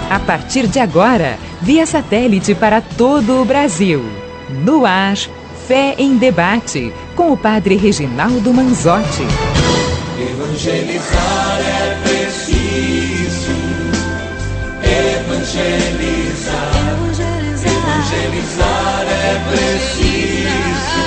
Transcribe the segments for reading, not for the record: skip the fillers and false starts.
A partir de agora, via satélite para todo o Brasil. No ar, Fé em Debate, com o Padre Reginaldo Manzotti. Evangelizar é preciso. Evangelizar. Evangelizar é preciso.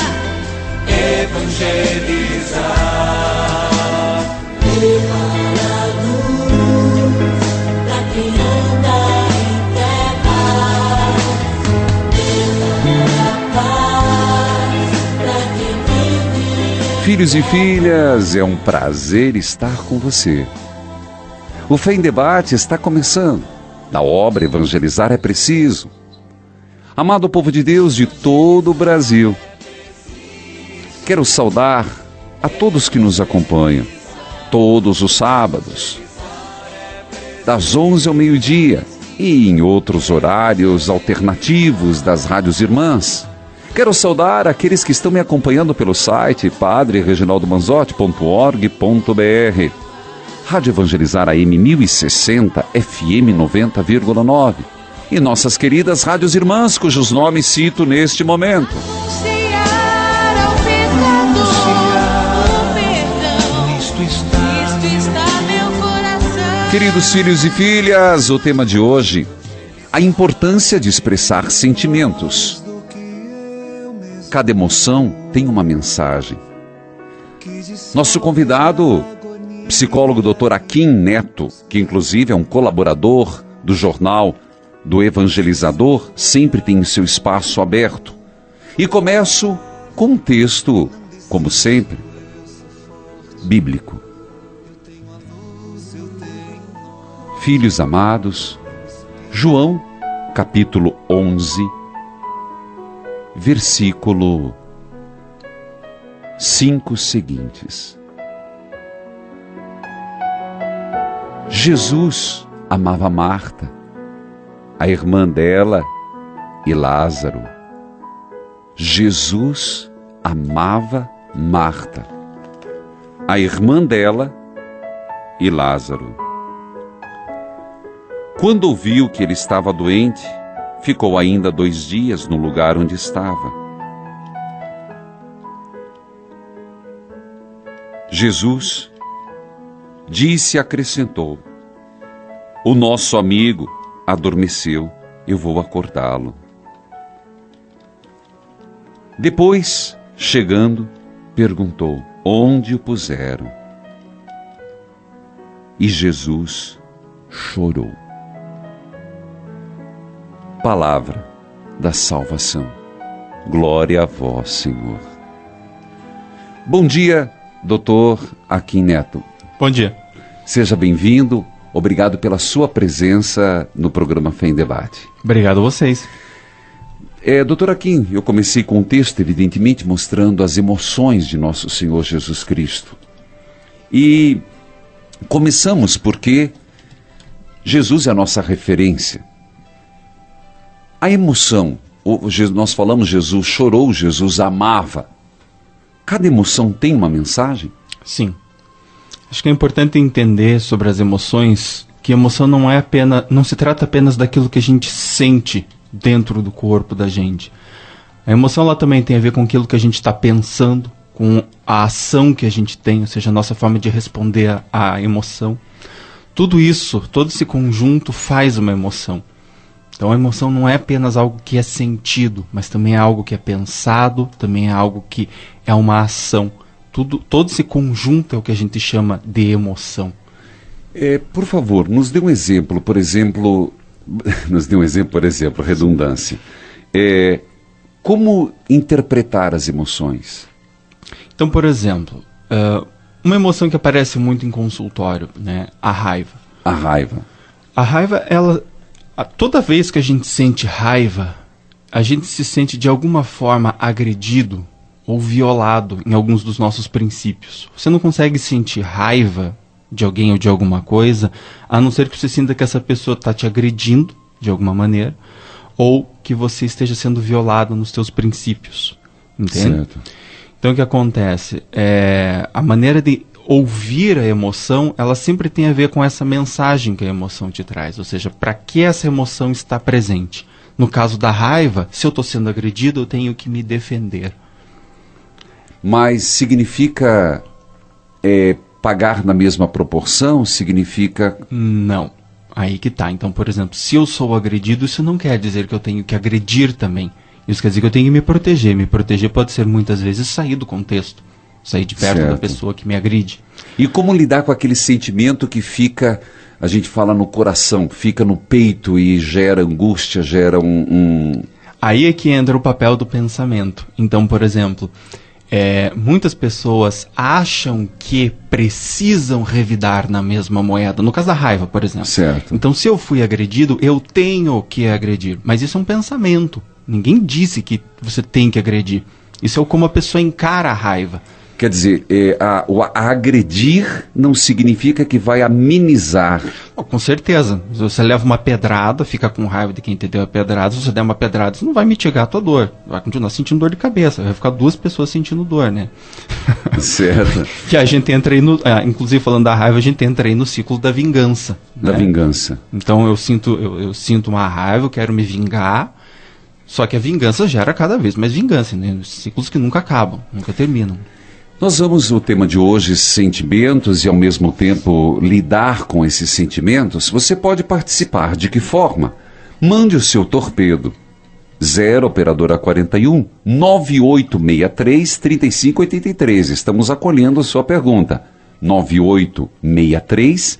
Evangelizar. Levar a luz pra quem anda em trevas. Levar a paz pra quem vive. Filhos e filhas, é um prazer estar com você. O Fé em Debate está começando. Na obra Evangelizar é Preciso. Amado povo de Deus de todo o Brasil, quero saudar a todos que nos acompanham, todos os sábados, das 11 ao meio-dia e em outros horários alternativos das rádios irmãs. Quero saudar aqueles que estão me acompanhando pelo site padrereginaldomanzotti.org.br, Rádio Evangelizar AM 1060, FM 90,9 e nossas queridas rádios irmãs, cujos nomes cito neste momento. Queridos filhos e filhas, o tema de hoje, a importância de expressar sentimentos. Cada emoção tem uma mensagem. Nosso convidado, psicólogo Dr. Akin Neto, que inclusive é um colaborador do jornal do Evangelizador, sempre tem seu espaço aberto. E começo com um texto, como sempre, bíblico. Filhos amados, João, capítulo 11, versículo 5 seguintes. Jesus amava Marta, a irmã dela e Lázaro. Jesus amava Marta, a irmã dela e Lázaro. Quando ouviu que ele estava doente, ficou ainda 2 dias no lugar onde estava. Jesus disse e acrescentou: o nosso amigo adormeceu, eu vou acordá-lo. Depois, chegando, perguntou: onde o puseram? E Jesus chorou. Palavra da salvação. Glória a vós, Senhor. Bom dia, doutor Akin Neto. Bom dia. Seja bem-vindo. Obrigado pela sua presença no programa Fé em Debate. Obrigado a vocês. Doutor Akin, eu comecei com um texto, evidentemente, mostrando as emoções de nosso Senhor Jesus Cristo. E começamos porque Jesus é a nossa referência. A emoção, nós falamos Jesus chorou, Jesus amava. Cada emoção tem uma mensagem? Sim. Acho que é importante entender sobre as emoções que emoção não se trata apenas daquilo que a gente sente dentro do corpo da gente. A emoção ela também tem a ver com aquilo que a gente está pensando, com a ação que a gente tem, ou seja, a nossa forma de responder à emoção. Tudo isso, todo esse conjunto faz uma emoção. Então a emoção não é apenas algo que é sentido, mas também é algo que é pensado, também é algo que é uma ação. Todo esse conjunto é o que a gente chama de emoção. Por favor, nos dê um exemplo, por exemplo, redundância. Como interpretar as emoções? Então, por exemplo, uma emoção que aparece muito em consultório, né? A raiva. A raiva. A raiva, toda vez que a gente sente raiva, a gente se sente de alguma forma agredido ou violado em alguns dos nossos princípios. Você não consegue sentir raiva de alguém ou de alguma coisa, a não ser que você sinta que essa pessoa está te agredindo de alguma maneira, ou que você esteja sendo violado nos seus princípios. Entende? Certo. Então o que acontece? A maneira de ouvir a emoção, ela sempre tem a ver com essa mensagem que a emoção te traz. Ou seja, para que essa emoção está presente? No caso da raiva, se eu estou sendo agredido, eu tenho que me defender. Mas significa pagar na mesma proporção? Significa... Não. Aí que tá. Então, por exemplo, se eu sou agredido, isso não quer dizer que eu tenho que agredir também. Isso quer dizer que eu tenho que me proteger. Me proteger pode ser, muitas vezes, sair do contexto. Sair de perto da pessoa que me agride. E como lidar com aquele sentimento que fica, a gente fala no coração, fica no peito e gera angústia, gera Aí é que entra o papel do pensamento. Então, por exemplo, muitas pessoas acham que precisam revidar na mesma moeda. No caso da raiva, por exemplo. Certo. Então, se eu fui agredido, eu tenho que agredir. Mas isso é um pensamento. Ninguém disse que você tem que agredir. Isso é como a pessoa encara a raiva. Quer dizer, agredir não significa que vai amenizar. Com certeza. Se você leva uma pedrada, fica com raiva de quem te deu a pedrada. Se você der uma pedrada, você não vai mitigar a tua dor. Vai continuar sentindo dor de cabeça. Vai ficar 2 pessoas sentindo dor, né? Certo. Que a gente entra aí inclusive falando da raiva, a gente entra aí no ciclo da vingança. Da vingança. Então eu sinto uma raiva, eu quero me vingar. Só que a vingança gera cada vez mais vingança, né? Ciclos que nunca acabam, nunca terminam. Nós vamos, o tema de hoje, sentimentos e ao mesmo tempo lidar com esses sentimentos. Você pode participar. De que forma? Mande o seu torpedo. 0 operadora 41 9863 3583. Estamos acolhendo a sua pergunta. 9863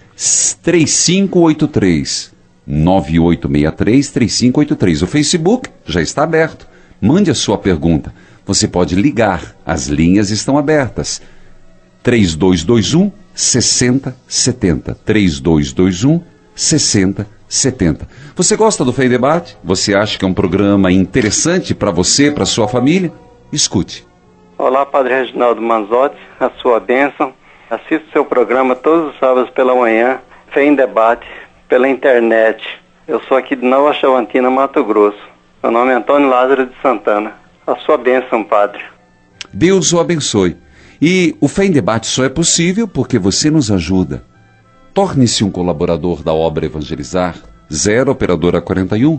3583. 9863 3583. O Facebook já está aberto. Mande a sua pergunta. Você pode ligar, as linhas estão abertas. 3221 6070. 3221 6070. Você gosta do Fé em Debate? Você acha que é um programa interessante para você, para sua família? Escute. Olá, Padre Reginaldo Manzotti, a sua bênção. Assisto seu programa todos os sábados pela manhã, Fé em Debate, pela internet. Eu sou aqui de Nova Chavantina, Mato Grosso. Meu nome é Antônio Lázaro de Santana. A sua bênção, Padre. Deus o abençoe. E o Fé em Debate só é possível porque você nos ajuda. Torne-se um colaborador da obra Evangelizar. 0 operadora 41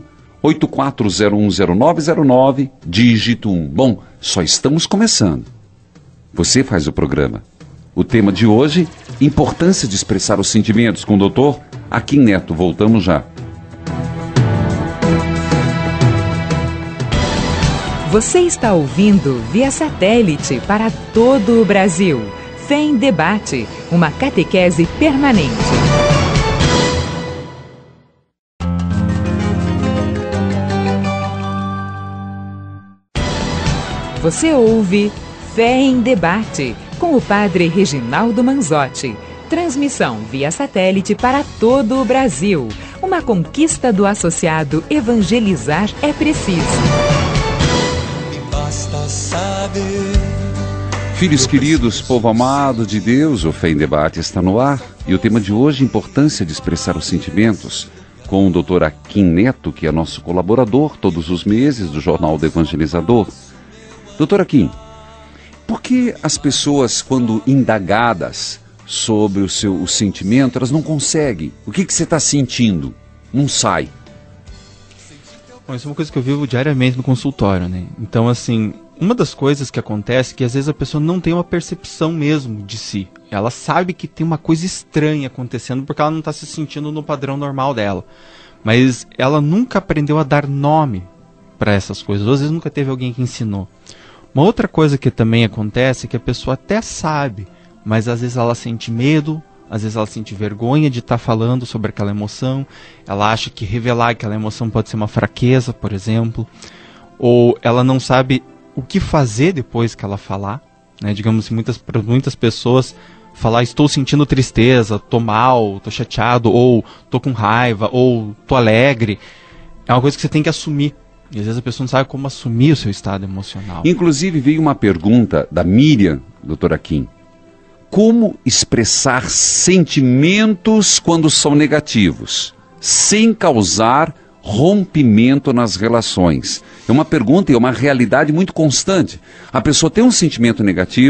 84010909 dígito 1. Bom, só estamos começando. Você faz o programa. O tema de hoje, importância de expressar os sentimentos, com o doutor Aquim Neto. Voltamos já. Você está ouvindo via satélite para todo o Brasil. Fé em Debate, uma catequese permanente. Você ouve Fé em Debate, com o Padre Reginaldo Manzotti. Transmissão via satélite para todo o Brasil. Uma conquista do associado Evangelizar é Preciso. Filhos queridos, povo amado de Deus, o Fé em Debate está no ar. E o tema de hoje, importância de expressar os sentimentos, com o Dr. Aquim Neto, que é nosso colaborador todos os meses do Jornal do Evangelizador. Dr. Aquim, por que as pessoas, quando indagadas sobre o sentimento, elas não conseguem? O que você está sentindo? Não sai. Bom, isso é uma coisa que eu vivo diariamente no consultório, né? Então, assim, uma das coisas que acontece é que às vezes a pessoa não tem uma percepção mesmo de si. Ela sabe que tem uma coisa estranha acontecendo porque ela não está se sentindo no padrão normal dela. Mas ela nunca aprendeu a dar nome para essas coisas. Ou às vezes nunca teve alguém que ensinou. Uma outra coisa que também acontece é que a pessoa até sabe, mas às vezes ela sente medo, às vezes ela sente vergonha de estar falando sobre aquela emoção, ela acha que revelar aquela emoção pode ser uma fraqueza, por exemplo, ou ela não sabe o que fazer depois que ela falar, né? Digamos, para muitas pessoas, falar estou sentindo tristeza, estou mal, estou chateado, ou estou com raiva, ou estou alegre, é uma coisa que você tem que assumir. E às vezes a pessoa não sabe como assumir o seu estado emocional. Inclusive veio uma pergunta da Miriam, doutor Aquim. Como expressar sentimentos quando são negativos, sem causar rompimento nas relações? É uma pergunta e é uma realidade muito constante. A pessoa tem um sentimento negativo,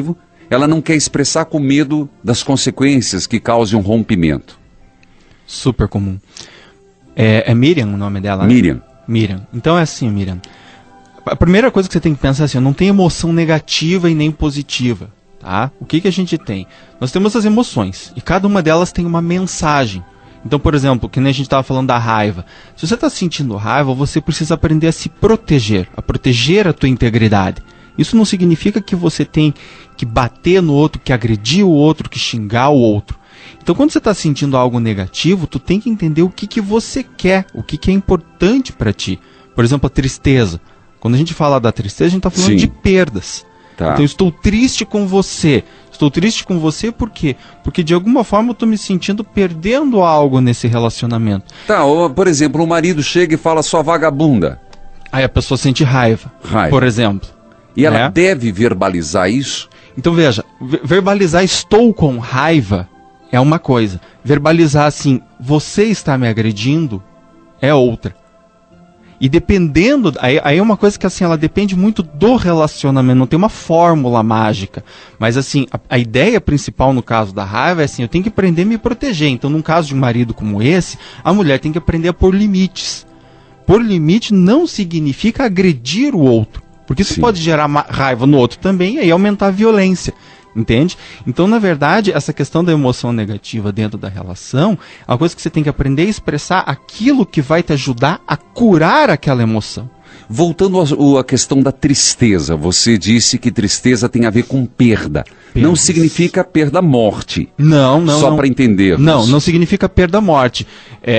ela não quer expressar com medo das consequências que causem um rompimento. Super comum. É Miriam o nome dela? Miriam. Né? Miriam. Então é assim, Miriam. A primeira coisa que você tem que pensar é assim, não tem emoção negativa e nem positiva, tá? O que a gente tem? Nós temos as emoções, e cada uma delas tem uma mensagem. Então, por exemplo, que nem a gente estava falando da raiva. Se você está sentindo raiva, você precisa aprender a se proteger, a proteger a tua integridade. Isso não significa que você tem que bater no outro, que agredir o outro, que xingar o outro. Então, quando você está sentindo algo negativo, tu tem que entender o que você quer, o que é importante para ti. Por exemplo, a tristeza. Quando a gente fala da tristeza, a gente está falando Sim. de perdas. Tá. Então, eu estou triste com você. Estou triste com você por quê? Porque de alguma forma eu estou me sentindo perdendo algo nesse relacionamento. Tá, ou, por exemplo, o marido chega e fala sua vagabunda. Aí a pessoa sente raiva, por exemplo. E ela né? deve verbalizar isso? Então veja, verbalizar estou com raiva é uma coisa. Verbalizar assim, você está me agredindo é outra. E dependendo, aí é uma coisa que assim, ela depende muito do relacionamento, não tem uma fórmula mágica. Mas assim, a ideia principal no caso da raiva é assim, eu tenho que aprender a me proteger. Então num caso de um marido como esse, a mulher tem que aprender a pôr limites. Pôr limite não significa agredir o outro. Porque isso Sim. pode gerar raiva no outro também e aí aumentar a violência. Entende? Então, na verdade, essa questão da emoção negativa dentro da relação é uma coisa que você tem que aprender a expressar aquilo que vai te ajudar a curar aquela emoção. Voltando à questão da tristeza, você disse que tristeza tem a ver com perda. Não significa perda-morte. Não. Só para entender. Não significa perda-morte.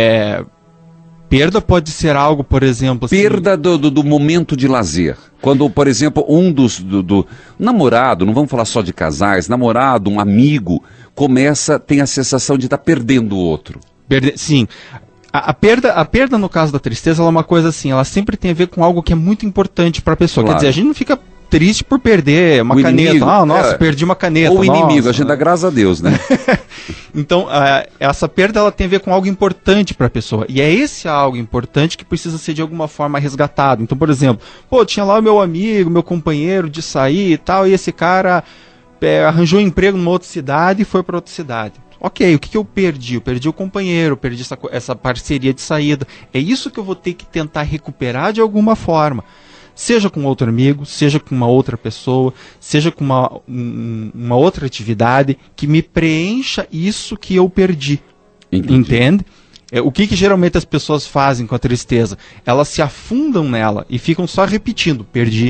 Perda pode ser algo, por exemplo... Assim, perda do momento de lazer. Quando, por exemplo, um do namorado, não vamos falar só de casais, namorado, um amigo, tem a sensação de estar perdendo o outro. Sim. A perda, no caso da tristeza, ela é uma coisa assim, ela sempre tem a ver com algo que é muito importante para a pessoa. Claro. Quer dizer, a gente não fica triste por perder uma caneta. Inimigo, Perdi uma caneta. Ou inimigo, a gente dá graças a Deus, né? Então, essa perda ela tem a ver com algo importante para a pessoa. E é esse algo importante que precisa ser de alguma forma resgatado. Então, por exemplo, tinha lá o meu amigo, meu companheiro de sair e tal, e esse cara arranjou um emprego numa outra cidade e foi para outra cidade. Ok, o que eu perdi? Eu perdi o companheiro, eu perdi essa parceria de saída. É isso que eu vou ter que tentar recuperar de alguma forma. Seja com outro amigo, seja com uma outra pessoa, seja com uma outra atividade que me preencha isso que eu perdi. Entendi. Entende? O que geralmente as pessoas fazem com a tristeza? Elas se afundam nela e ficam só repetindo. Perdi.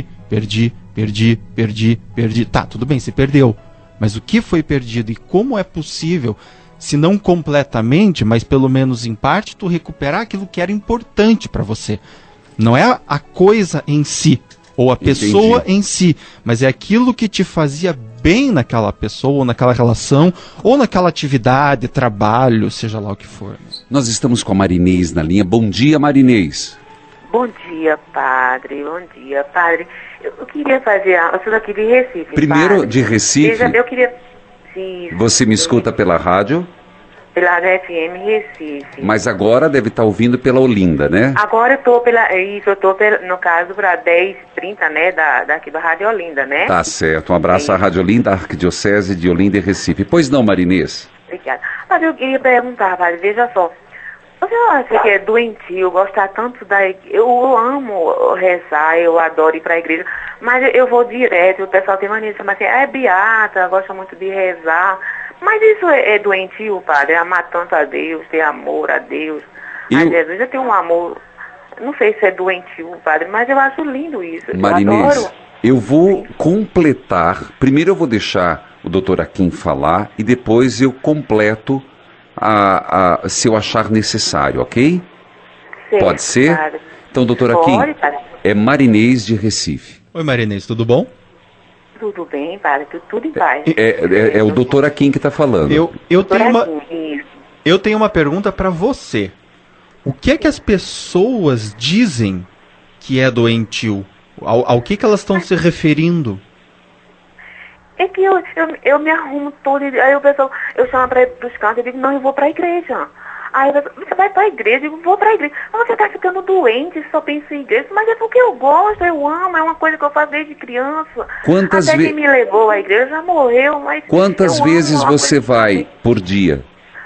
Tá, tudo bem, você perdeu. Mas o que foi perdido e como é possível, se não completamente, mas pelo menos em parte, tu recuperar aquilo que era importante para você. Não é a coisa em si, ou a pessoa em si, mas é aquilo que te fazia bem naquela pessoa, ou naquela relação, ou naquela atividade, trabalho, seja lá o que for. Nós estamos com a Marinês na linha. Bom dia, Marinês. Bom dia, padre. Bom dia, padre. Eu queria fazer... Eu sou daqui de Recife, Primeiro, padre. de Recife? Eu queria... Sim, Você me escuta pela rádio? Pela HFM Recife. Mas agora deve estar ouvindo pela Olinda, né? Agora eu tô no caso, para 10h30, né, daqui da Rádio Olinda, né? Tá certo. Um abraço à Rádio Olinda, Arquidiocese de Olinda e Recife. Pois não, Marinês? Obrigada. Mas eu queria perguntar, padre, veja só. Você não acha que é doentio gostar tanto da igreja? Eu amo rezar, eu adoro ir para a igreja, mas eu vou direto, o pessoal tem mania de chamar assim, beata, gosta muito de rezar. Mas isso é doentio, padre? Amar tanto a Deus, ter amor a Deus. A Jesus já tem um amor, não sei se é doentio, padre, mas eu acho lindo isso. Marinês, eu adoro. Eu vou completar, primeiro eu vou deixar o doutor Aquim falar e depois eu completo se eu achar necessário, ok? Certo, pode ser? Padre. Então, doutor Aquim, é Marinês de Recife. Oi, Marinês, tudo bom? Tudo bem, padre, tudo em paz. É o doutor Aquim que está falando. Eu tenho uma pergunta para você. O que é que as pessoas dizem que é doentio? Ao que elas estão se referindo? É que eu me arrumo todo, aí o pessoal, eu chamo para ir pros cantos, eu digo, não, eu vou para a igreja. Aí você vai pra igreja, eu vou pra igreja. Mas você tá ficando doente, só pensa em igreja. Mas é porque eu gosto, eu amo, é uma coisa que eu faço desde criança. Quantas Até quem me levou à igreja já morreu, mas... Quantas vezes você vai por dia?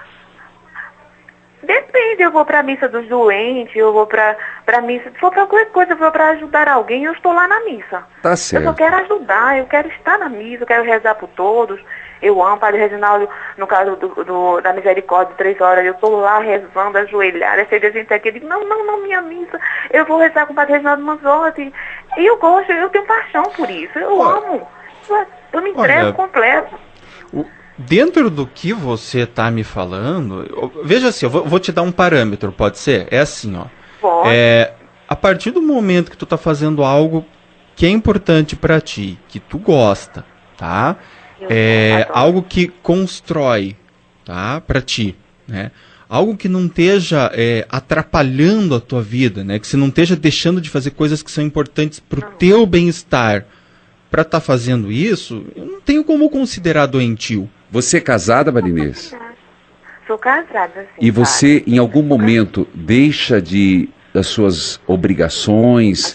Depende, eu vou pra missa dos doentes, eu vou pra missa... Se for pra qualquer coisa, eu vou pra ajudar alguém, eu estou lá na missa. Tá Eu certo. só quero ajudar, eu quero estar na missa, eu quero rezar por todos. Eu amo, Padre Reginaldo, no caso da Misericórdia, 3 horas, eu estou lá rezando, ajoelhada, esse dia gente aqui, eu digo, não, minha missa, eu vou rezar com o Padre Reginaldo Manzotti. E eu gosto, eu tenho paixão por isso, eu amo. Eu me entrego completo. Dentro do que você está me falando, veja assim, eu vou te dar um parâmetro, pode ser? É assim, ó. Pode. A partir do momento que tu está fazendo algo que é importante para ti, que tu gosta, tá? Algo que constrói, tá? Para ti, né? Algo que não esteja atrapalhando a tua vida, né? Que você não esteja deixando de fazer coisas que são importantes para o teu bem-estar. Para estar fazendo isso, eu não tenho como considerar doentio. Você é casada, Marinês? Sou casada, sim. E você, em algum momento, deixa das suas obrigações?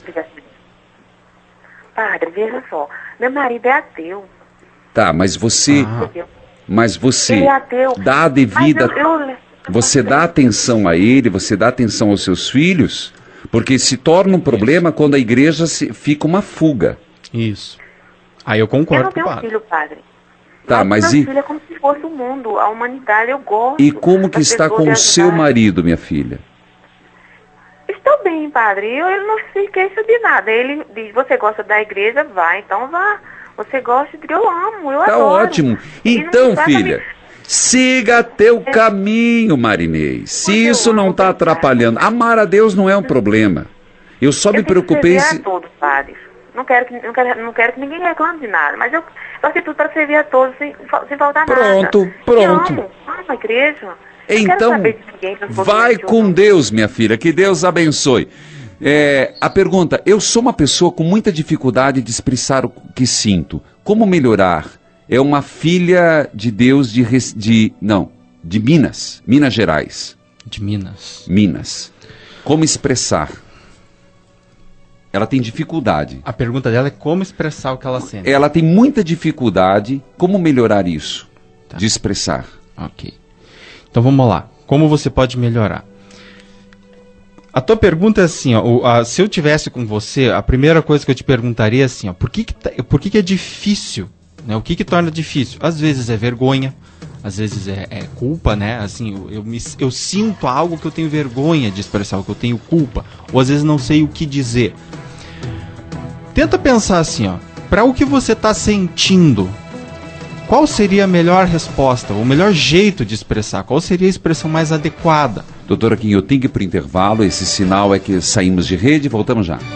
Padre, veja só, meu marido é ateu. Tá, mas você Ele é ateu. dá a devida... Mas Você dá atenção a ele, você dá atenção aos seus filhos? Porque se torna um problema quando a igreja fica uma fuga. Isso. Aí eu eu concordo não com o tenho padre. filho, padre. Tá, mas meu filho é como se fosse o mundo, a humanidade, eu gosto. e como que das está pessoas com de o seu ajudar. marido, minha filha? Estou bem, padre. Ele não se queixa de nada. Ele diz, você gosta da igreja? Vai, então vá. Você gosta de... Eu amo, eu Tá adoro. ótimo. Ele não Então, trata filha, siga teu caminho, Marinês. Se Mas eu isso não amo está bem, atrapalhando, amar a Deus não é um problema. Eu só me preocupei servir se... a todos, padre. Não quero que ninguém reclame de nada, mas eu faço tudo para servir a todos sem faltar nada. Pronto. Eu amo a igreja. Não quero Então, saber de ninguém, se eu for vai doente ou com não. Deus, minha filha, que Deus abençoe. A pergunta, eu sou uma pessoa com muita dificuldade de expressar o que sinto. Como melhorar? É uma filha de Deus de Minas Gerais. De Minas. Minas. Como expressar? Ela tem dificuldade. A pergunta dela é como expressar o que ela sente. Ela tem muita dificuldade. Como melhorar isso? Tá. De expressar. Ok. Então vamos lá. Como você pode melhorar? A tua pergunta é assim, ó, se eu tivesse com você, a primeira coisa que eu te perguntaria é assim, ó, por que é difícil? Né? O que torna difícil? Às vezes é vergonha, às vezes é culpa, né? Assim, eu sinto algo que eu tenho vergonha de expressar, que eu tenho culpa, ou às vezes não sei o que dizer. Tenta pensar assim, ó, para o que você está sentindo, qual seria a melhor resposta, o melhor jeito de expressar? Qual seria a expressão mais adequada? Doutora Kim, eu tenho que ir para o intervalo. Esse sinal é que saímos de rede. Voltamos já.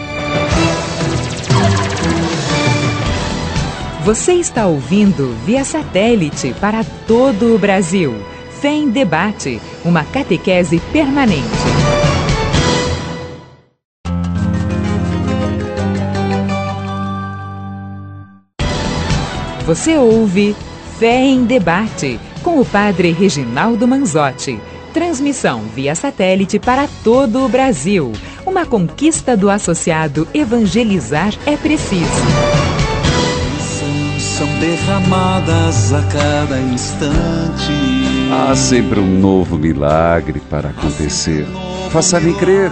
Você está ouvindo via satélite para todo o Brasil. Fé em Debate, uma catequese permanente. Você ouve Fé em Debate, com o Padre Reginaldo Manzotti. Transmissão via satélite para todo o Brasil. Uma conquista do associado Evangelizar é Preciso. São derramadas a cada instante. Há sempre um novo milagre para acontecer. Faça-me crer.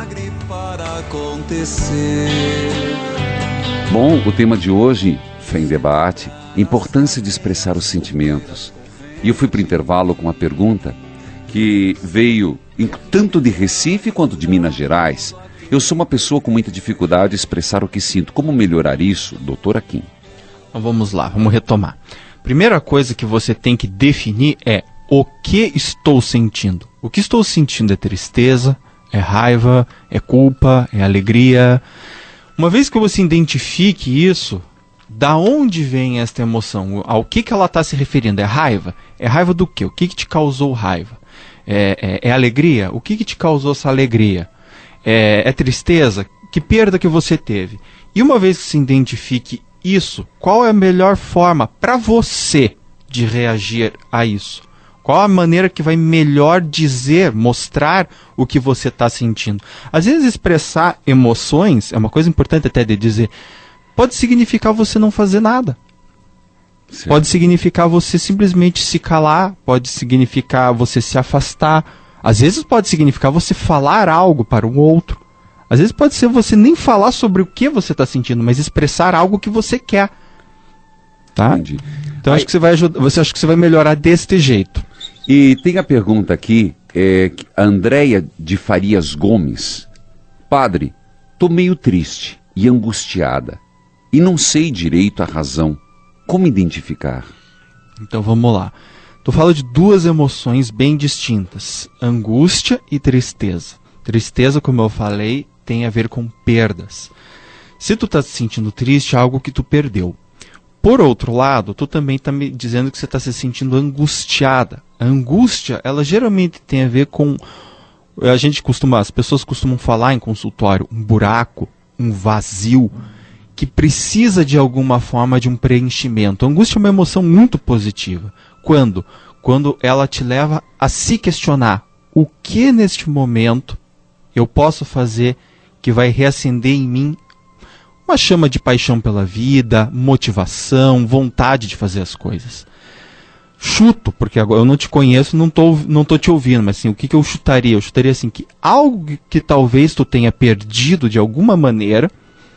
Bom, o tema de hoje, Fé em Debate, importância de expressar os sentimentos. E eu fui para o intervalo com uma pergunta que veio tanto de Recife quanto de Minas Gerais. Eu sou uma pessoa com muita dificuldade de expressar o que sinto. Como melhorar isso, doutora Kim? Então vamos lá, vamos retomar. Primeira coisa que você tem que definir é o que estou sentindo. O que estou sentindo é tristeza, é raiva, é culpa, é alegria. Uma vez que você identifique isso, da onde vem esta emoção? Ao que ela está se referindo? É raiva? É raiva do quê? O que te causou raiva? É alegria? O que te causou essa alegria? É tristeza? Que perda que você teve? E uma vez que se identifique isso, qual é a melhor forma para você de reagir a isso? Qual a maneira que vai melhor dizer, mostrar o que você está sentindo? Às vezes expressar emoções, é uma coisa importante até de dizer, pode significar você não fazer nada. Certo. Pode significar você simplesmente se calar, pode significar você se afastar. Às vezes pode significar você falar algo para o outro. Às vezes pode ser você nem falar sobre o que você está sentindo, mas expressar algo que você quer. Tá? Entendi. Então acho que você vai ajudar, acho que você vai melhorar deste jeito. E tem a pergunta aqui, a Andréia de Farias Gomes. Padre, tô meio triste e angustiada e não sei direito a razão. Como identificar? Então vamos lá. Tu fala de duas emoções bem distintas, angústia e tristeza. Tristeza, como eu falei, tem a ver com perdas. Se tu tá se sentindo triste, é algo que tu perdeu. Por outro lado, tu também está me dizendo que você está se sentindo angustiada. A angústia, ela geralmente tem a ver com... as pessoas costumam falar em consultório, um buraco, um vazio, que precisa de alguma forma de um preenchimento. A angústia é uma emoção muito positiva. Quando? Quando ela te leva a se questionar. O que neste momento eu posso fazer que vai reacender em mim uma chama de paixão pela vida, motivação, vontade de fazer as coisas. Chuto, porque agora eu não te conheço, não tô te ouvindo, mas assim, o que eu chutaria? Eu chutaria assim, que algo que talvez tu tenha perdido de alguma maneira,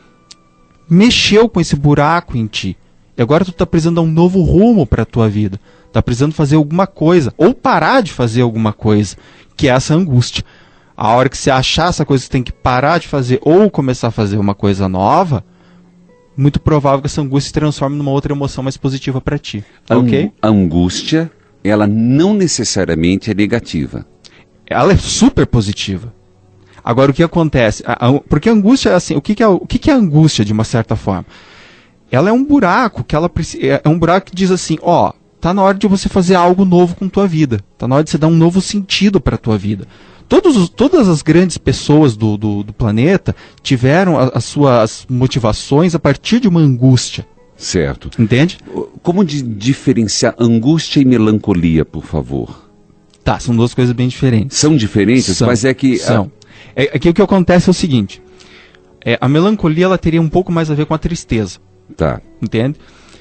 mexeu com esse buraco em ti. E agora tu tá precisando dar um novo rumo para a tua vida. Tá precisando fazer alguma coisa, ou parar de fazer alguma coisa, que é essa angústia. A hora que você achar essa coisa que você tem que parar de fazer ou começar a fazer uma coisa nova, muito provável que essa angústia se transforme numa outra emoção mais positiva para ti. Ok? A angústia, ela não necessariamente é negativa. Ela é super positiva. Agora, o que acontece? Porque a angústia é assim, o que é a angústia, de uma certa forma? Ela é um buraco, é um buraco que diz assim, ó, tá na hora de você fazer algo novo com tua vida. Tá na hora de você dar um novo sentido para tua vida. Todas as grandes pessoas do planeta tiveram as suas motivações a partir de uma angústia. Certo. Entende? Como diferenciar angústia e melancolia, por favor? Tá, são duas coisas bem diferentes. São diferentes, mas é que... São. Aqui o que acontece é o seguinte. A melancolia, ela teria um pouco mais a ver com a tristeza. Tá. Entende?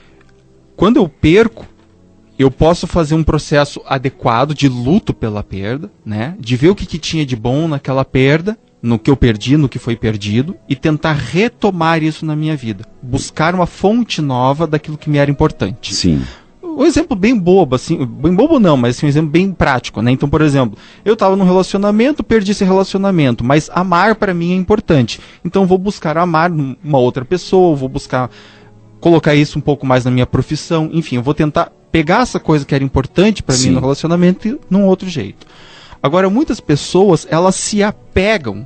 Quando eu perco, eu posso fazer um processo adequado de luto pela perda, né? De ver o que tinha de bom naquela perda, no que eu perdi, no que foi perdido, e tentar retomar isso na minha vida. Buscar uma fonte nova daquilo que me era importante. Sim. Um exemplo bem bobo, assim, bem bobo não, mas assim, um exemplo bem prático, né? Então, por exemplo, eu estava num relacionamento, perdi esse relacionamento, mas amar para mim é importante. Então, vou buscar amar uma outra pessoa, vou buscar colocar isso um pouco mais na minha profissão, enfim, eu vou tentar pegar essa coisa que era importante para mim no relacionamento e num outro jeito. Agora, muitas pessoas, elas se apegam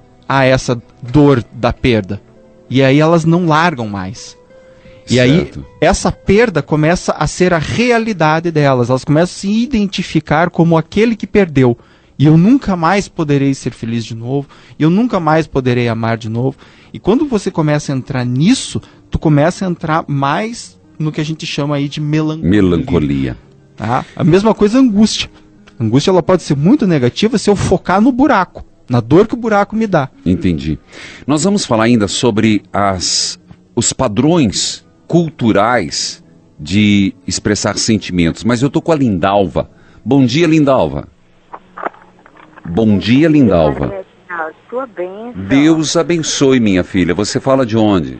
a essa dor da perda. E aí elas não largam mais. E certo. aí, essa perda começa a ser a realidade delas. Elas começam a se identificar como aquele que perdeu. E eu nunca mais poderei ser feliz de novo. E eu nunca mais poderei amar de novo. E quando você começa a entrar nisso, tu começa a entrar mais no que a gente chama aí de melancolia. Tá? A mesma coisa a angústia. A angústia, ela pode ser muito negativa se eu focar no buraco, na dor que o buraco me dá. Entendi. Nós vamos falar ainda sobre os padrões culturais de expressar sentimentos, mas eu tô com a Lindalva. Bom dia, Lindalva. Bom dia, Lindalva. Sua bênção. Deus abençoe, minha filha. Você fala de onde?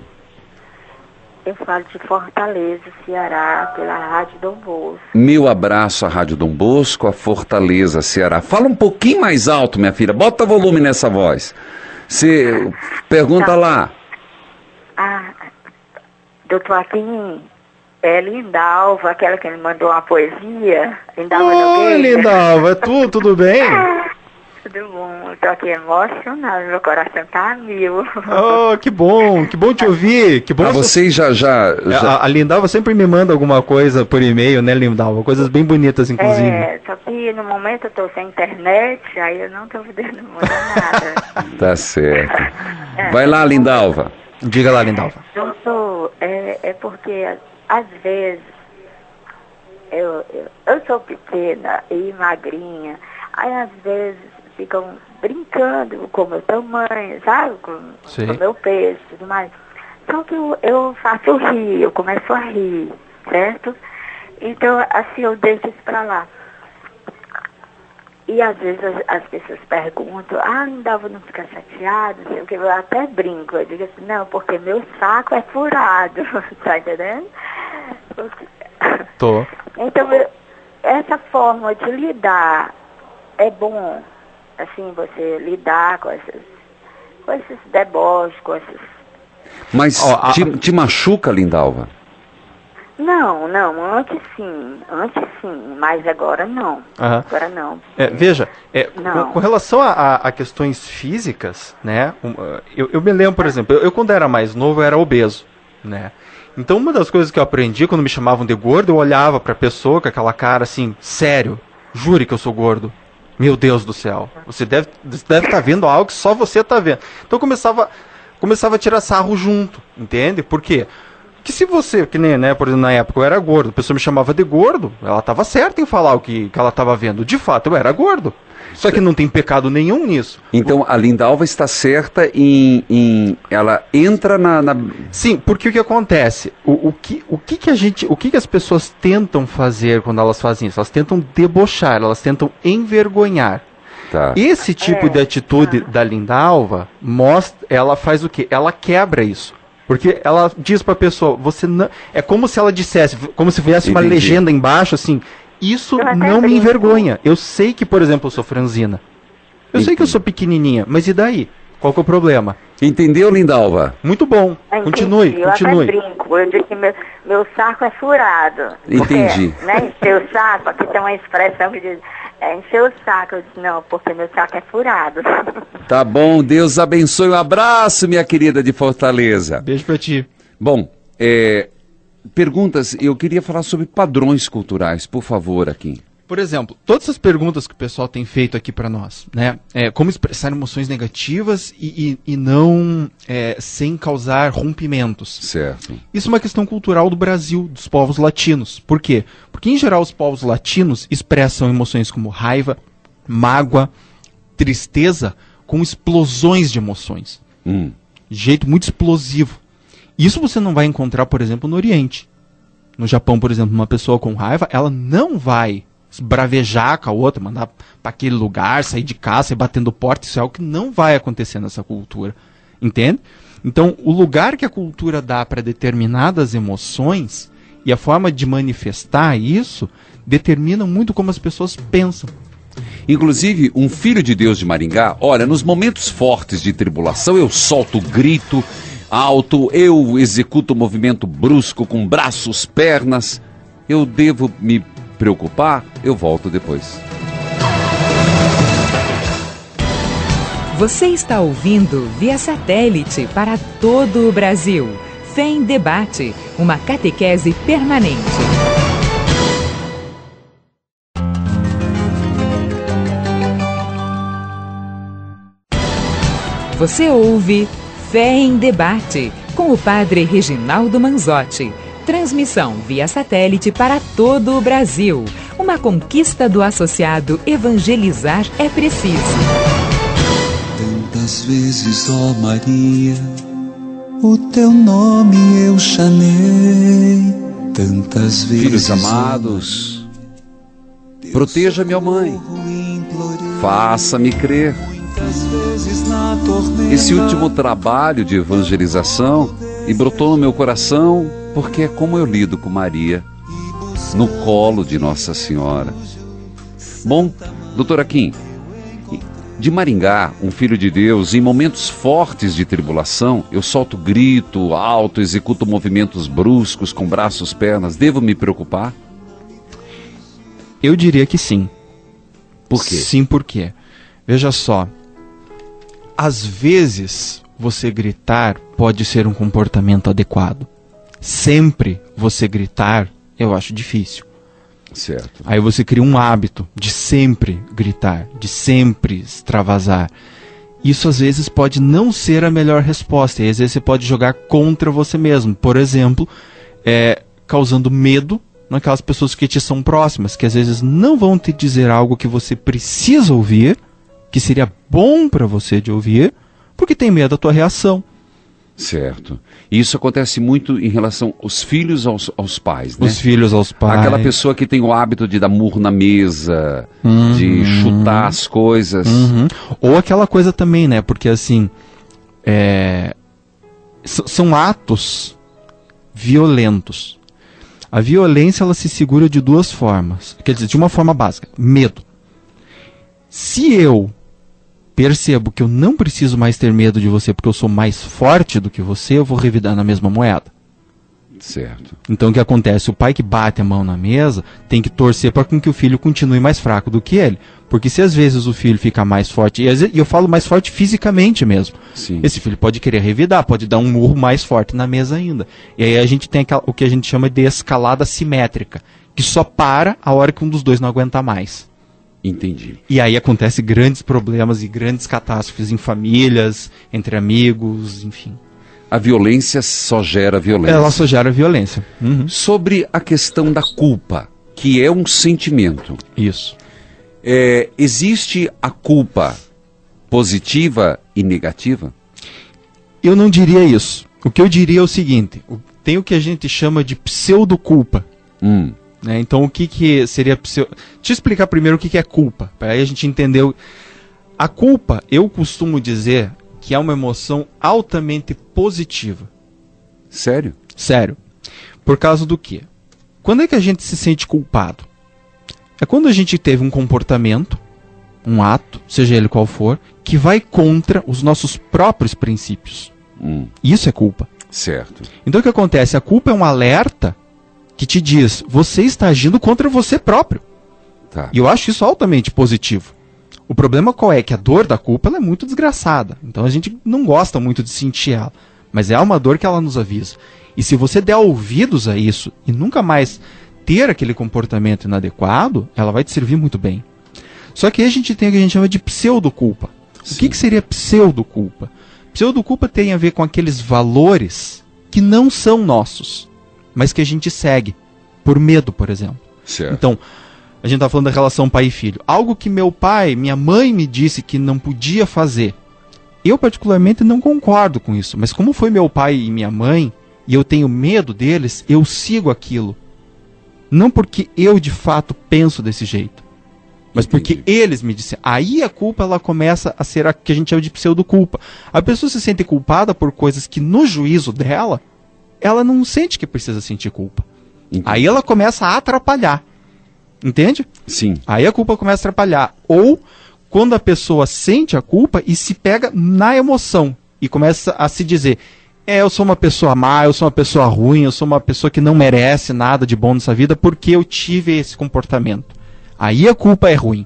Eu falo de Fortaleza, Ceará, pela Rádio Dom Bosco. Meu abraço à Rádio Dom Bosco, a Fortaleza, Ceará. Fala um pouquinho mais alto, minha filha. Bota volume nessa voz. Você pergunta lá. Doutor Akin, é Lindalva, aquela que me mandou uma poesia. Lindalva Oi, Lindalva, tudo bem? Tudo bom, eu tô aqui emocionada, meu coração tá a mil. Oh, que bom te ouvir. Que bom. Vocês já... A Lindalva sempre me manda alguma coisa por e-mail, né, Lindalva? Coisas bem bonitas, inclusive. Só que no momento eu tô sem internet, aí eu não tô podendo mandar nada. Tá certo. Vai lá, Lindalva. Diga lá, Lindalva. Doutor, é porque às vezes eu sou pequena e magrinha, aí às vezes ficam brincando com o meu tamanho, sabe? Com o meu peso e tudo mais. Só que eu faço rir, eu começo a rir, certo? Então, assim, eu deixo isso pra lá. E às vezes as pessoas perguntam, Lindalva não fica chateada, não sei o que, eu até brinco, eu digo assim, não, porque meu saco é furado, tá entendendo? Tô. Então, essa forma de lidar é bom, assim, você lidar com esses deboches, com esses... Mas te machuca, Lindalva? Não, antes sim, mas agora não. Agora não. Veja, com relação a questões físicas, né, eu me lembro, por exemplo, eu quando era mais novo eu era obeso, né, então uma das coisas que eu aprendi quando me chamavam de gordo, eu olhava pra pessoa com aquela cara assim, sério, jure que eu sou gordo, meu Deus do céu, você deve estar vendo algo que só você está vendo. Então eu começava a tirar sarro junto, entende? Por quê? Que se você, que nem, né, por exemplo, na época eu era gordo, a pessoa me chamava de gordo, ela estava certa em falar o que ela estava vendo. De fato, eu era gordo. Só que não tem pecado nenhum nisso. Então a Lindalva está certa em ela entra na... Sim, porque o que acontece? O que as pessoas tentam fazer quando elas fazem isso? Elas tentam debochar, elas tentam envergonhar. Tá. Esse tipo de atitude da Lindalva ela faz o quê? Ela quebra isso. Porque ela diz pra pessoa, você não... É como se ela dissesse, como se viesse uma legenda embaixo, assim, isso não me envergonha. Eu sei que, por exemplo, eu sou franzina. Eu sei que eu sou pequenininha, mas e daí? Qual que é o problema? Entendeu, Lindalva? Muito bom. Continue. Eu até brinco, eu digo que meu saco é furado. Entendi. Porque, né, encher o saco, aqui tem uma expressão que diz... encher o saco, eu disse, não, porque meu saco é furado. Tá bom, Deus abençoe, um abraço, minha querida de Fortaleza. Beijo pra ti. Bom, perguntas, eu queria falar sobre padrões culturais, por favor, aqui. Por exemplo, todas as perguntas que o pessoal tem feito aqui pra nós, né, como expressar emoções negativas e não sem causar rompimentos. Certo. Isso é uma questão cultural do Brasil, dos povos latinos. Por quê? Porque, em geral, os povos latinos expressam emoções como raiva, mágoa, tristeza, com explosões de emoções. De jeito muito explosivo. Isso você não vai encontrar, por exemplo, no Oriente. No Japão, por exemplo, uma pessoa com raiva, ela não vai bravejar com a outra, mandar para aquele lugar, sair de casa, sair batendo porta. Isso é algo que não vai acontecer nessa cultura. Entende? Então, o lugar que a cultura dá para determinadas emoções e a forma de manifestar isso determina muito como as pessoas pensam. Inclusive, um filho de Deus de Maringá, olha, nos momentos fortes de tribulação eu solto grito alto, eu executo movimento brusco com braços, pernas. Eu devo me preocupar? Eu volto depois. Você está ouvindo via satélite para todo o Brasil. Fé em Debate, uma catequese permanente. Você ouve Fé em Debate, com o padre Reginaldo Manzotti. Transmissão via satélite para todo o Brasil. Uma conquista do associado Evangelizar é Preciso. Tantas vezes, ó Maria, o teu nome eu chamei. Tantas vezes, filhos amados, proteja-me, ó Mãe. Faça-me crer. Esse último trabalho de evangelização e brotou no meu coração porque é como eu lido com Maria no colo de Nossa Senhora. Bom, doutora Kim, de Maringá, um filho de Deus, em momentos fortes de tribulação, eu solto grito alto, executo movimentos bruscos com braços, pernas. Devo me preocupar? Eu diria que sim. Por quê? Sim, por quê? Veja só, às vezes você gritar pode ser um comportamento adequado. Sempre você gritar, eu acho difícil. Certo. Aí você cria um hábito de sempre gritar, de sempre extravasar. Isso às vezes pode não ser a melhor resposta, e às vezes você pode jogar contra você mesmo. Por exemplo, causando medo naquelas pessoas que te são próximas, que às vezes não vão te dizer algo que você precisa ouvir, que seria bom para você de ouvir, porque tem medo da tua reação. Certo. E isso acontece muito em relação aos filhos aos pais, né? Os filhos aos pais. Aquela pessoa que tem o hábito de dar murro na mesa, de chutar as coisas. Ou aquela coisa também, né? Porque assim, são atos violentos. A violência, ela se segura de duas formas. Quer dizer, de uma forma básica. Medo. Se eu percebo que eu não preciso mais ter medo de você porque eu sou mais forte do que você, eu vou revidar na mesma moeda. Certo. Então o que acontece? O pai que bate a mão na mesa tem que torcer para que o filho continue mais fraco do que ele. Porque se às vezes o filho fica mais forte, e eu falo mais forte fisicamente mesmo, Sim. Esse filho pode querer revidar, pode dar um murro mais forte na mesa ainda. E aí a gente tem o que a gente chama de escalada simétrica, que só para a hora que um dos dois não aguenta mais. Entendi. E aí acontece grandes problemas e grandes catástrofes em famílias, entre amigos, enfim. A violência só gera violência. Ela só gera violência. Sobre a questão da culpa, que é um sentimento. Isso. Existe a culpa positiva e negativa? Eu não diria isso. O que eu diria é o seguinte, tem o que a gente chama de pseudo-culpa. Né? Então o que seria pseudo... Deixa eu explicar primeiro o que é culpa, para aí a gente entender. A culpa, eu costumo dizer que é uma emoção altamente positiva. Sério? Sério. Por causa do quê? Quando é que a gente se sente culpado? É quando a gente teve um comportamento, um ato, seja ele qual for, que vai contra os nossos próprios princípios. Isso é culpa. Certo. Então o que acontece? A culpa é um alerta que te diz, você está agindo contra você próprio. Tá. E eu acho isso altamente positivo. O problema qual é? Que a dor da culpa ela é muito desgraçada. Então a gente não gosta muito de sentir ela. Mas é uma dor que ela nos avisa. E se você der ouvidos a isso e nunca mais ter aquele comportamento inadequado, ela vai te servir muito bem. Só que aí a gente tem o que a gente chama de pseudo-culpa. O que seria pseudo-culpa? Pseudo-culpa tem a ver com aqueles valores que não são nossos, mas que a gente segue, por medo, por exemplo. Certo. Então, a gente está falando da relação pai e filho. Algo que meu pai, minha mãe me disse que não podia fazer. Eu, particularmente, não concordo com isso. Mas como foi meu pai e minha mãe, e eu tenho medo deles, eu sigo aquilo. Não porque eu, de fato, penso desse jeito. Mas porque eles me disseram. Aí a culpa ela começa a ser a que a gente chama de pseudo-culpa. A pessoa se sente culpada por coisas que, no juízo dela, ela não sente que precisa sentir culpa. Entendi. Aí ela começa a atrapalhar. Entende? Sim. Aí a culpa começa a atrapalhar. Ou quando a pessoa sente a culpa e se pega na emoção. E começa a se dizer, eu sou uma pessoa má, eu sou uma pessoa ruim, eu sou uma pessoa que não merece nada de bom nessa vida porque eu tive esse comportamento. Aí a culpa é ruim.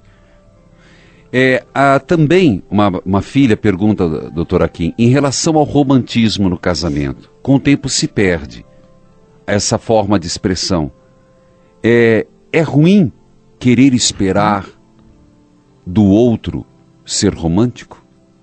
Também uma filha pergunta, doutor Aquim, em relação ao romantismo no casamento. Com o tempo se perde essa forma de expressão. É ruim querer esperar do outro ser romântico?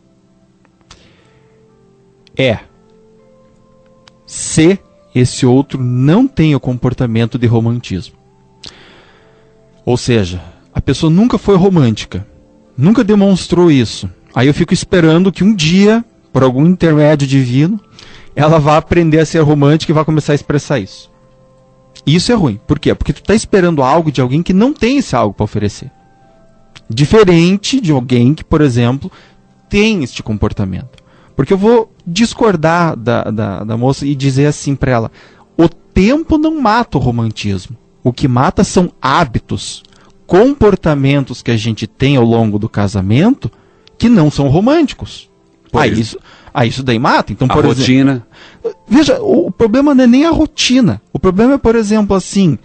Se esse outro não tem o comportamento de romantismo. Ou seja, a pessoa nunca foi romântica, nunca demonstrou isso. Aí eu fico esperando que um dia, por algum intermédio divino, ela vá aprender a ser romântica e vai começar a expressar isso. E isso é ruim. Por quê? Porque tu está esperando algo de alguém que não tem esse algo para oferecer. Diferente de alguém que, por exemplo, tem este comportamento. Porque eu vou discordar da moça e dizer assim para ela, o tempo não mata o romantismo. O que mata são hábitos, comportamentos que a gente tem ao longo do casamento que não são românticos. Isso daí mata. Então, a rotina. Veja, o problema não é nem a rotina. O problema é, por exemplo, assim,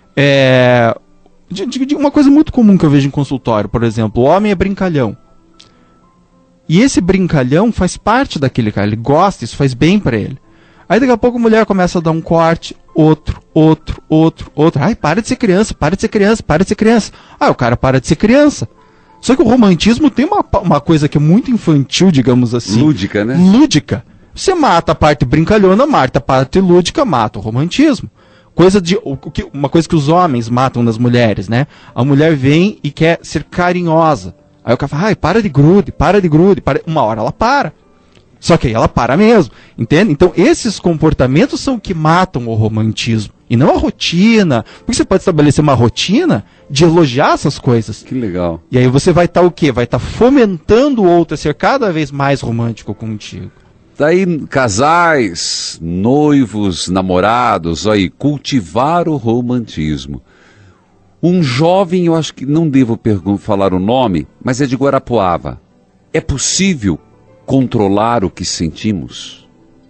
de uma coisa muito comum que eu vejo em consultório, por exemplo, o homem é brincalhão. E esse brincalhão faz parte daquele cara, ele gosta, isso faz bem pra ele. Aí daqui a pouco a mulher começa a dar um corte, outro. Ai, para de ser criança, para de ser criança, para de ser criança. Ah, o cara para de ser criança. Só que o romantismo tem uma coisa que é muito infantil, digamos assim. Lúdica, né? Lúdica. Você mata a parte brincalhona, mata a parte lúdica, mata o romantismo. uma coisa que os homens matam nas mulheres, né? A mulher vem e quer ser carinhosa. Aí o cara fala, para de grude. Uma hora ela para. Só que aí ela para mesmo, entende? Então esses comportamentos são que matam o romantismo. E não a rotina. Porque você pode estabelecer uma rotina de elogiar essas coisas. Que legal. E aí você vai estar o quê? Vai estar fomentando o outro a ser cada vez mais romântico contigo. Daí, casais, noivos, namorados, aí, cultivar o romantismo. Um jovem, eu acho que não devo falar o nome, mas é de Guarapuava. É possível controlar o que sentimos?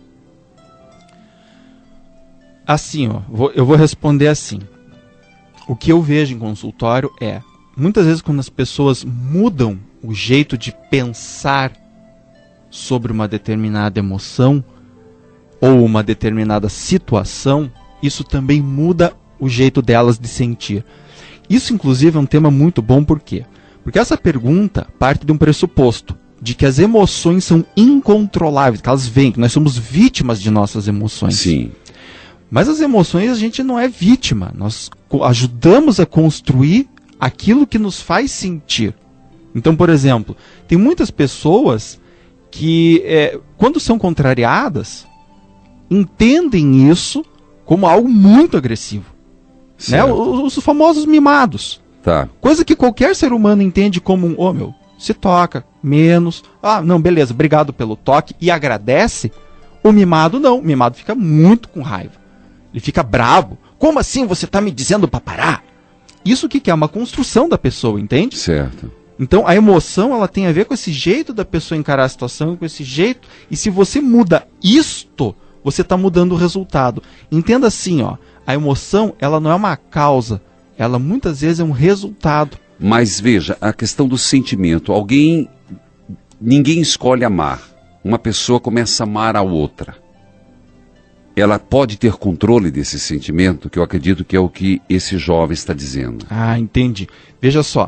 Assim, eu vou responder assim. O que eu vejo em consultório é, muitas vezes quando as pessoas mudam o jeito de pensar sobre uma determinada emoção ou uma determinada situação, isso também muda o jeito delas de sentir. Isso, inclusive, é um tema muito bom, por quê? Porque essa pergunta parte de um pressuposto de que as emoções são incontroláveis, que elas vêm, que nós somos vítimas de nossas emoções. Sim. Mas as emoções a gente não é vítima, nós ajudamos a construir aquilo que nos faz sentir. Então, por exemplo, tem muitas pessoas que, quando são contrariadas, entendem isso como algo muito agressivo. Né? Os famosos mimados. Tá. Coisa que qualquer ser humano entende como se toca, menos. Não, beleza, obrigado pelo toque, e agradece. O mimado não, o mimado fica muito com raiva. Ele fica bravo. Como assim você está me dizendo para parar? Isso que é uma construção da pessoa, entende? Certo. Então a emoção, ela tem a ver com esse jeito da pessoa encarar a situação, com esse jeito, e se você muda isto, você está mudando o resultado. Entenda assim, a emoção, ela não é uma causa, ela muitas vezes é um resultado. Mas veja, a questão do sentimento, ninguém escolhe amar, uma pessoa começa a amar a outra. Ela pode ter controle desse sentimento, que eu acredito que é o que esse jovem está dizendo. Entendi. Veja só.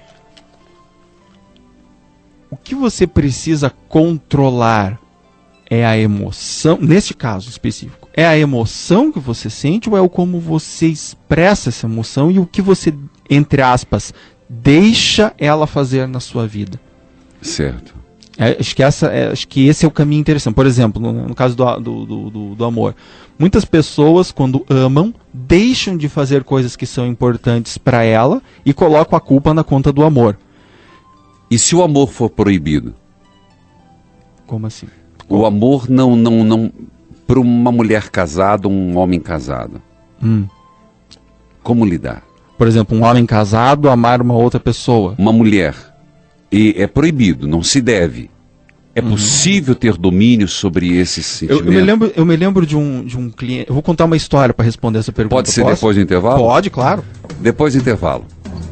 O que você precisa controlar é a emoção, nesse caso específico, é a emoção que você sente ou é o como você expressa essa emoção e o que você, entre aspas, deixa ela fazer na sua vida. Certo. Acho que esse é o caminho interessante. Por exemplo, no caso do amor. Muitas pessoas, quando amam, deixam de fazer coisas que são importantes para ela e colocam a culpa na conta do amor. E se o amor for proibido? Como assim? O amor não para uma mulher casada, um homem casado. Como lidar? Por exemplo, um homem casado amar uma outra pessoa. Uma mulher. E é proibido, não se deve. É possível ter domínio sobre esse sentimento? Eu me lembro de um cliente. Eu vou contar uma história para responder essa pergunta. Pode ser depois do intervalo? Pode, claro. Depois do intervalo.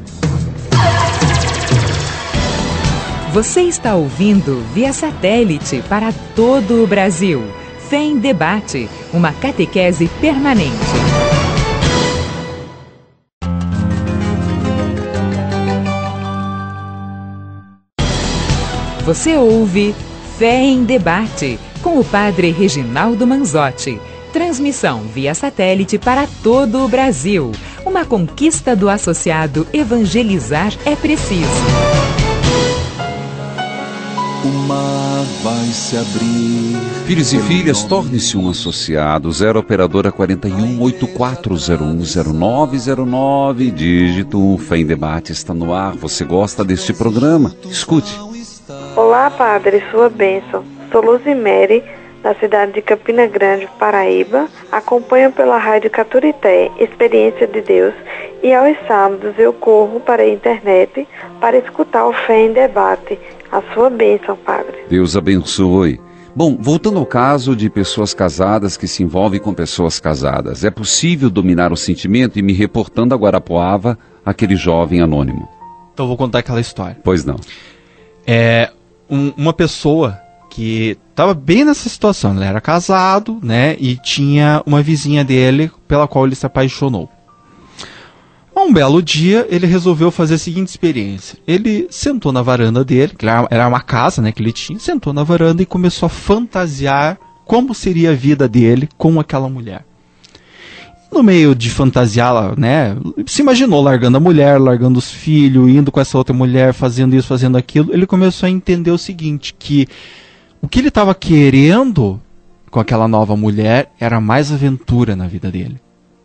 Você está ouvindo via satélite para todo o Brasil. Fé em Debate, uma catequese permanente. Você ouve Fé em Debate, com o padre Reginaldo Manzotti. Transmissão via satélite para todo o Brasil. Uma conquista do associado Evangelizar é Preciso. O mar vai se abrir. Filhos e filhas, torne-se um associado. 0 operadora 41 84010909, dígito 1. Fé em Debate está no ar. Você gosta deste programa? Escute. Olá, padre, sua bênção. Sou Luzimere, da cidade de Campina Grande, Paraíba. Acompanho pela rádio Caturité, Experiência de Deus, e aos sábados eu corro para a internet para escutar o Fé em Debate. A sua bênção, padre. Deus abençoe. Bom, voltando ao caso de pessoas casadas que se envolvem com pessoas casadas, é possível dominar o sentimento? E me reportando a Guarapuava, aquele jovem anônimo. Então eu vou contar aquela história. Pois não. Uma pessoa que estava bem nessa situação, ele era casado, né, e tinha uma vizinha dele pela qual ele se apaixonou. Um belo dia, ele resolveu fazer a seguinte experiência. Ele sentou na varanda dele, que era uma casa, né, que ele tinha, sentou na varanda e começou a fantasiar como seria a vida dele com aquela mulher. no meio de fantasiar, né, se imaginou largando a mulher, largando os filhos, indo com essa outra mulher, fazendo isso, fazendo aquilo. Ele começou a entender o seguinte, que o que ele estava querendo com aquela nova mulher era mais aventura na vida dele.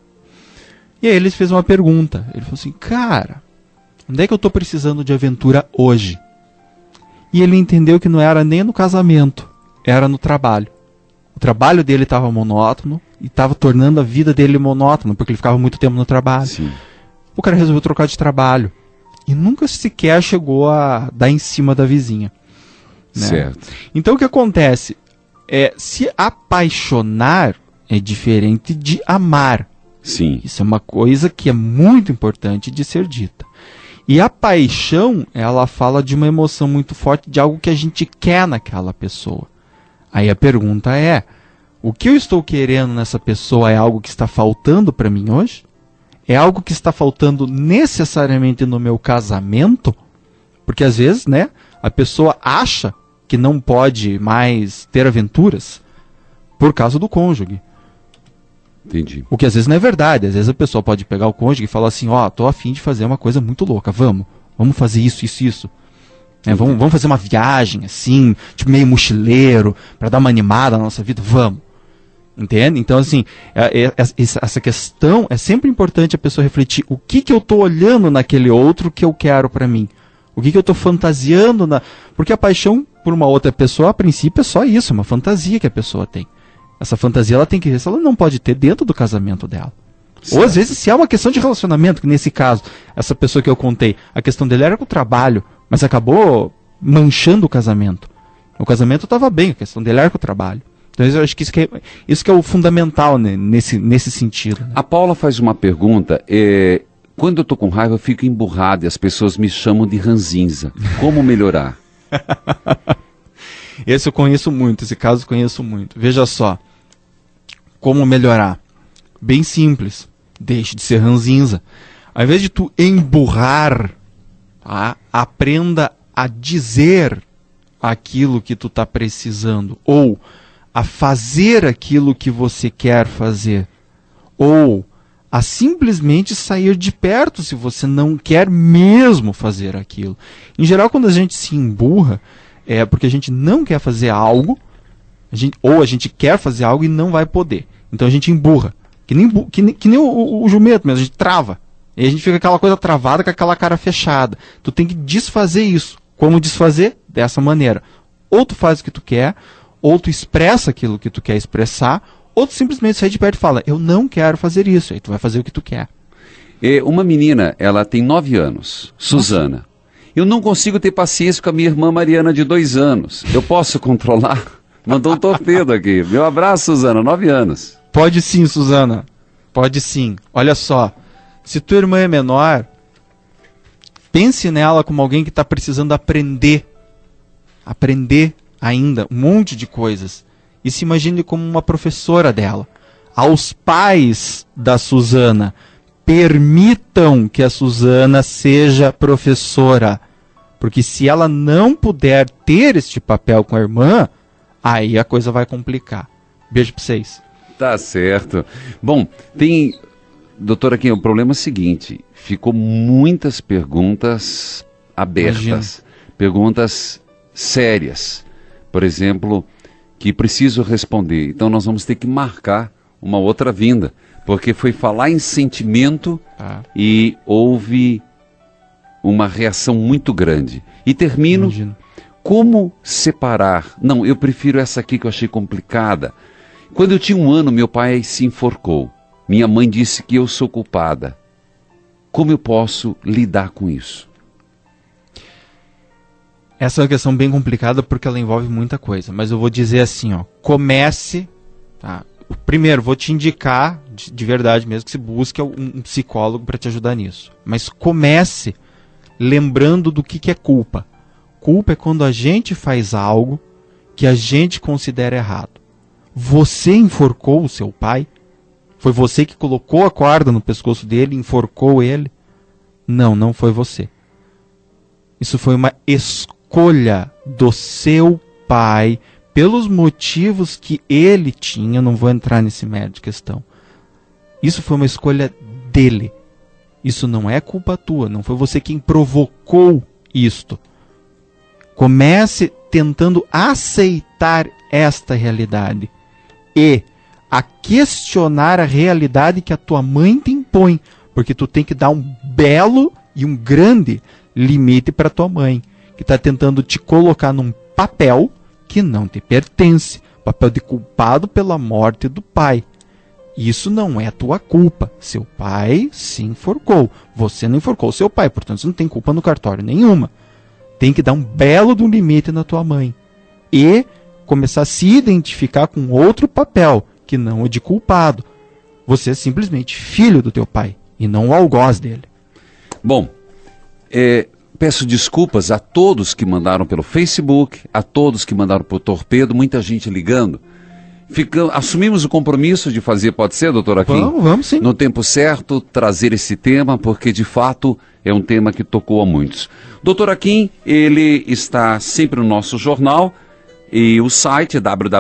E aí ele fez uma pergunta. Ele falou assim, cara, onde é que eu estou precisando de aventura hoje? E ele entendeu que não era nem no casamento, era no trabalho. O trabalho dele estava monótono e estava tornando a vida dele monótona, porque ele ficava muito tempo no trabalho. Sim. O cara resolveu trocar de trabalho e nunca sequer chegou a dar em cima da vizinha. Né? Certo. Então o que acontece? Se apaixonar é diferente de amar. Sim. Isso é uma coisa que é muito importante de ser dita. E a paixão, ela fala de uma emoção muito forte, de algo que a gente quer naquela pessoa. Aí a pergunta é, o que eu estou querendo nessa pessoa é algo que está faltando para mim hoje? É algo que está faltando necessariamente no meu casamento? Porque às vezes, né, a pessoa acha que não pode mais ter aventuras por causa do cônjuge. Entendi. O que às vezes não é verdade. Às vezes a pessoa pode pegar o cônjuge e falar assim, tô a fim de fazer uma coisa muito louca, vamos fazer isso. Vamos fazer uma viagem assim, tipo meio mochileiro, para dar uma animada na nossa vida, vamos. Entende? Então assim, essa questão é sempre importante a pessoa refletir o que eu estou olhando naquele outro que eu quero para mim. O que eu estou fantasiando Porque a paixão por uma outra pessoa, a princípio, é só isso, é uma fantasia que a pessoa tem. Essa fantasia ela tem que ver se ela não pode ter dentro do casamento dela. Certo. Ou às vezes se é uma questão de relacionamento, que nesse caso, essa pessoa que eu contei, a questão dele era com o trabalho, mas acabou manchando o casamento. O casamento estava bem, a questão dele era com o trabalho. Então eu acho que isso que é o fundamental, né, nesse sentido. Né? A Paula faz uma pergunta, quando eu tô com raiva eu fico emburrado e as pessoas me chamam de ranzinza. Como melhorar? Esse eu conheço muito, esse caso eu conheço muito. Veja só, como melhorar? Bem simples, deixe de ser ranzinza. Ao invés de tu emburrar, tá? Aprenda a dizer aquilo que tu tá precisando, ou a fazer aquilo que você quer fazer, ou a simplesmente sair de perto se você não quer mesmo fazer aquilo. Em geral, quando a gente se emburra, é porque a gente não quer fazer algo, ou a gente quer fazer algo e não vai poder. Então a gente emburra. Que nem o jumento mesmo, a gente trava. E a gente fica aquela coisa travada com aquela cara fechada. Tu tem que desfazer isso. Como desfazer? Dessa maneira. Ou tu faz o que tu quer, ou tu expressa aquilo que tu quer expressar, ou tu simplesmente sai de perto e fala, eu não quero fazer isso. Aí tu vai fazer o que tu quer. Uma menina, ela tem 9 anos, Suzana. Eu não consigo ter paciência com a minha irmã Mariana de 2 anos. Eu posso controlar? Mandou um torpedo aqui. Meu abraço, Suzana, 9 anos. Pode sim, Suzana. Pode sim. Olha só, se tua irmã é menor, pense nela como alguém que está precisando aprender. Aprender ainda um monte de coisas. E se imagine como uma professora dela. Aos pais da Suzana, permitam que a Suzana seja professora. Porque se ela não puder ter este papel com a irmã, aí a coisa vai complicar. Beijo pra vocês. Tá certo. Bom, doutora, aqui o problema é o seguinte, ficou muitas perguntas abertas. Imagina. Perguntas sérias. Por exemplo, que preciso responder. Então nós vamos ter que marcar uma outra vinda. Porque foi falar em sentimento e houve uma reação muito grande. E termino, como separar? Não, eu prefiro essa aqui que eu achei complicada. Quando eu tinha 1 ano, meu pai se enforcou. Minha mãe disse que eu sou culpada. Como eu posso lidar com isso? Essa é uma questão bem complicada porque ela envolve muita coisa. Mas eu vou dizer assim, comece... Tá? Primeiro, vou te indicar, de verdade mesmo, que você busque um psicólogo para te ajudar nisso. Mas comece lembrando do que é culpa. Culpa é quando a gente faz algo que a gente considera errado. Você enforcou o seu pai? Foi você que colocou a corda no pescoço dele e enforcou ele? Não, não foi você. Isso foi uma escolha do seu pai, pelos motivos que ele tinha, não vou entrar nesse mérito de questão. Isso foi uma escolha dele. Isso não é culpa tua, não foi você quem provocou isto. Comece tentando aceitar esta realidade e a questionar a realidade que a tua mãe te impõe, porque tu tem que dar um belo e um grande limite para tua mãe, que está tentando te colocar num papel que não te pertence, papel de culpado pela morte do pai. Isso não é tua culpa. Seu pai se enforcou. Você não enforcou seu pai, portanto você não tem culpa no cartório nenhuma. Tem que dar um belo de um limite na tua mãe. E começar a se identificar com outro papel, que não o de culpado. Você é simplesmente filho do teu pai, e não o algoz dele. Bom, peço desculpas a todos que mandaram pelo Facebook, a todos que mandaram por torpedo, muita gente ligando. Assumimos o compromisso de fazer, pode ser, doutor Aquim? Vamos sim. No tempo certo, trazer esse tema, porque de fato é um tema que tocou a muitos. Doutor Aquim, ele está sempre no nosso jornal, e o site é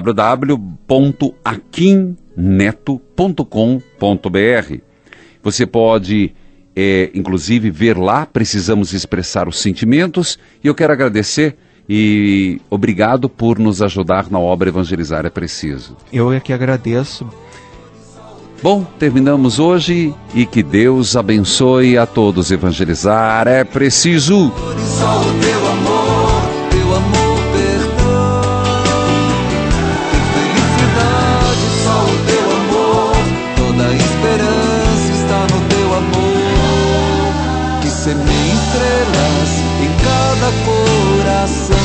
www.aquimneto.com.br. Você pode, inclusive, ver lá, precisamos expressar os sentimentos, e eu quero agradecer e obrigado por nos ajudar na obra Evangelizar é Preciso. Eu é que agradeço. Bom, terminamos hoje e que Deus abençoe a todos. Evangelizar é preciso. Só o teu amor, perdão. Felicidade, só o teu amor. Toda a esperança está no teu amor. Que semeia estrelas em cada coração.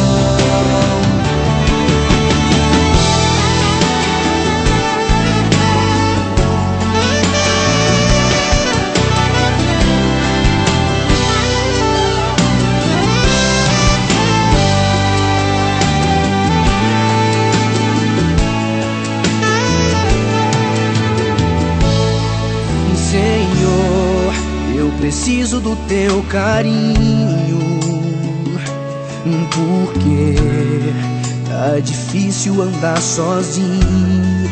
Preciso do teu carinho, porque tá difícil andar sozinho.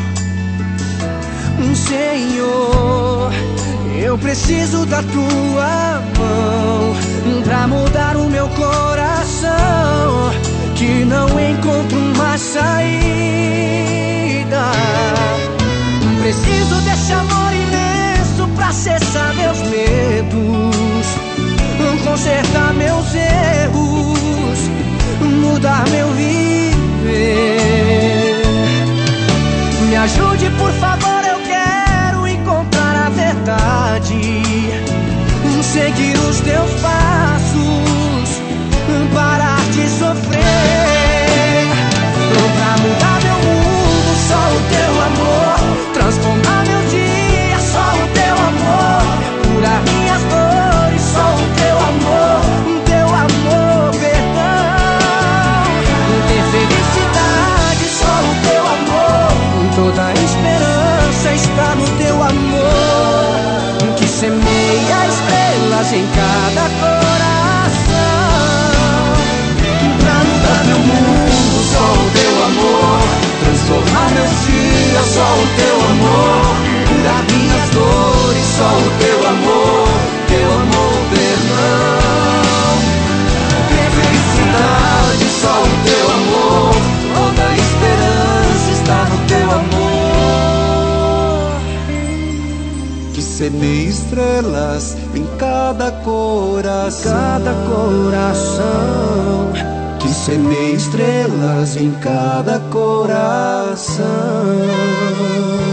Senhor, eu preciso da tua mão pra mudar o meu coração, que não encontro mais saída. Preciso desse amor imenso pra cessar meus medos, consertar meus erros, mudar meu viver. Me ajude, por favor, eu quero encontrar a verdade, seguir os teus passos, parar de sofrer. Pra mudar meu mundo, só o teu amor, transformar meu dia, só o teu amor, curar minhas dores, só o teu amor, perdão. Ter felicidade, só o teu amor, toda a esperança está no teu amor, que semeia estrelas em cada coração. Pra mudar meu mundo, só o teu amor, transformar meus dias, só o teu amor, curar minhas dores, só o teu amor, perdão. Ter felicidade, só o teu amor, toda a esperança está no teu amor. Que semeia estrelas em cada coração, que semeia estrelas em cada coração.